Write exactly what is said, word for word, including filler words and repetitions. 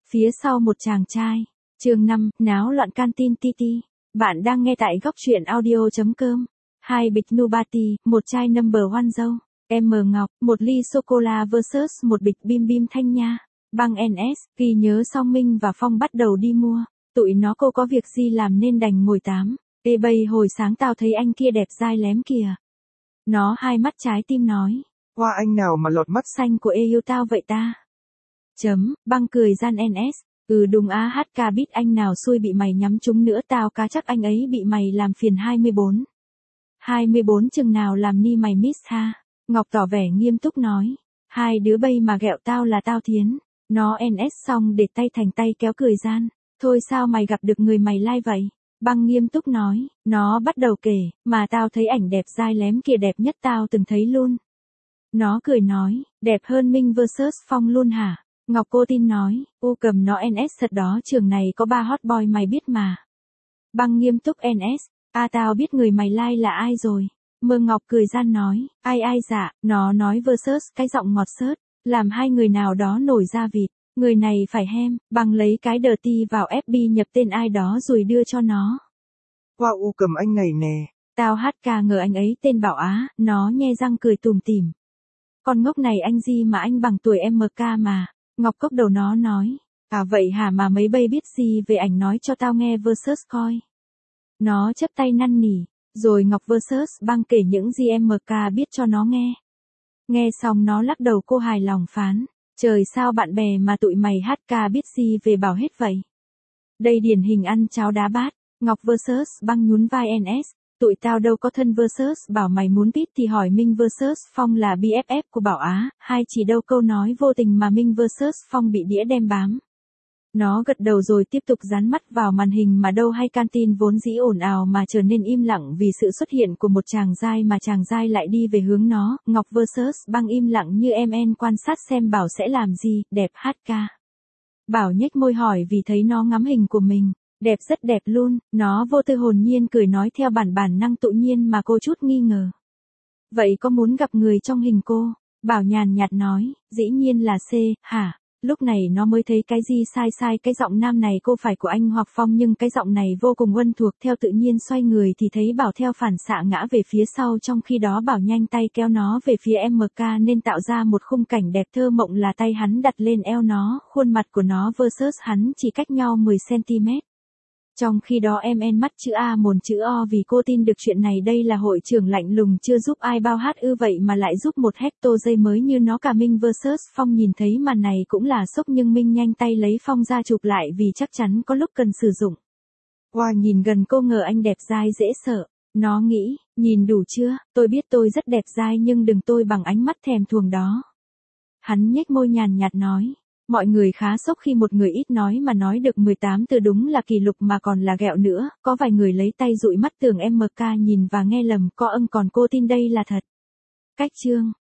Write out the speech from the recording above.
Phía sau một chàng trai. Chương năm, náo loạn canteen ti ti. Bạn đang nghe tại góc truyện audio chấm com. Hai bịch Nubati, một chai number one dâu. M Ngọc, một ly sô-cô-la versus một bịch bim bim Thanh Nha. Băng en ét, ghi nhớ Song Minh và Phong bắt đầu đi mua. Tụi nó cô có việc gì làm nên đành ngồi tám. Ê bây hồi sáng tao thấy anh kia đẹp dai lém kìa. Nó hai mắt trái tim nói. Hoa anh nào mà lọt mắt xanh của ê yêu tao vậy ta. Chấm, băng cười gian en ét. Ừ đúng á hát ca biết anh nào xui bị mày nhắm trúng nữa tao cá chắc anh ấy bị mày làm phiền hai mươi bốn. hai mươi bốn chừng nào làm ni mày miss ha. Ngọc tỏ vẻ nghiêm túc nói. Hai đứa bây mà ghẹo tao là tao thiến. Nó en ét xong để tay thành tay kéo cười gian. Thôi sao mày gặp được người mày like vậy? Băng nghiêm túc nói. Nó bắt đầu kể, mà tao thấy ảnh đẹp dai lém kìa đẹp nhất tao từng thấy luôn. Nó cười nói, đẹp hơn Minh versus Phong luôn hả? Ngọc cô tin nói, u cầm nó en ét thật đó trường này có ba hot boy mày biết mà. Băng nghiêm túc en ét, à tao biết người mày like là ai rồi. Mơ Ngọc cười gian nói, ai ai dạ, nó nói versus cái giọng ngọt xớt, làm hai người nào đó nổi da vịt, người này phải hem, bằng lấy cái đờ ti vào ép bê nhập tên ai đó rồi đưa cho nó. Hoa u cầm anh này nè. Tao hát ca ngờ anh ấy tên Bảo Á, nó nhe răng cười tùm tìm. Con ngốc này anh gì mà anh bằng tuổi em ca mà. Ngọc cốc đầu nó nói. À vậy hả mà mấy bây biết gì về ảnh nói cho tao nghe versus coi. Nó chấp tay năn nỉ. Rồi Ngọc versus băng kể những gì em ca biết cho nó nghe. Nghe xong nó lắc đầu cô hài lòng phán. Trời sao bạn bè mà tụi mày hát ca biết gì về Bảo hết vậy. Đây điển hình ăn cháo đá bát. Ngọc versus băng nhún vai en ét. Tụi tao đâu có thân versus Bảo mày muốn biết thì hỏi Minh versus Phong là bê ép ép của Bảo Á, hay chỉ đâu câu nói vô tình mà Minh versus Phong bị đĩa đem bám. Nó gật đầu rồi tiếp tục dán mắt vào màn hình mà đâu hay canteen vốn dĩ ồn ào mà trở nên im lặng vì sự xuất hiện của một chàng giai mà chàng giai lại đi về hướng nó. Ngọc versus băng im lặng như em en quan sát xem Bảo sẽ làm gì, đẹp hát ca. Bảo nhếch môi hỏi vì thấy nó ngắm hình của mình. Đẹp rất đẹp luôn, nó vô tư hồn nhiên cười nói theo bản bản năng tự nhiên mà cô chút nghi ngờ. Vậy có muốn gặp người trong hình cô? Bảo nhàn nhạt nói, dĩ nhiên là C, hả? Lúc này nó mới thấy cái gì sai sai cái giọng nam này cô phải của anh hoặc Phong nhưng cái giọng này vô cùng quen thuộc theo tự nhiên xoay người thì thấy Bảo theo phản xạ ngã về phía sau trong khi đó Bảo nhanh tay kéo nó về phía em ca nên tạo ra một khung cảnh đẹp thơ mộng là tay hắn đặt lên eo nó, khuôn mặt của nó versus hắn chỉ cách nhau mười xăng ti mét. Trong khi đó em en mắt chữ A mồn chữ O vì cô tin được chuyện này đây là hội trưởng lạnh lùng chưa giúp ai bao hát ư vậy mà lại giúp một hecto dây mới như nó cả Minh versus Phong nhìn thấy màn này cũng là sốc nhưng Minh nhanh tay lấy Phong ra chụp lại vì chắc chắn có lúc cần sử dụng. Hoa wow, nhìn gần cô ngờ anh đẹp dai dễ sợ. Nó nghĩ, nhìn đủ chưa, tôi biết tôi rất đẹp dai nhưng đừng tôi bằng ánh mắt thèm thuồng đó. Hắn nhếch môi nhàn nhạt nói. Mọi người khá sốc khi một người ít nói mà nói được mười tám từ đúng là kỷ lục mà còn là ghẹo nữa, có vài người lấy tay dụi mắt tưởng em ca nhìn và nghe lầm có ưng còn cô tin đây là thật. Cách chương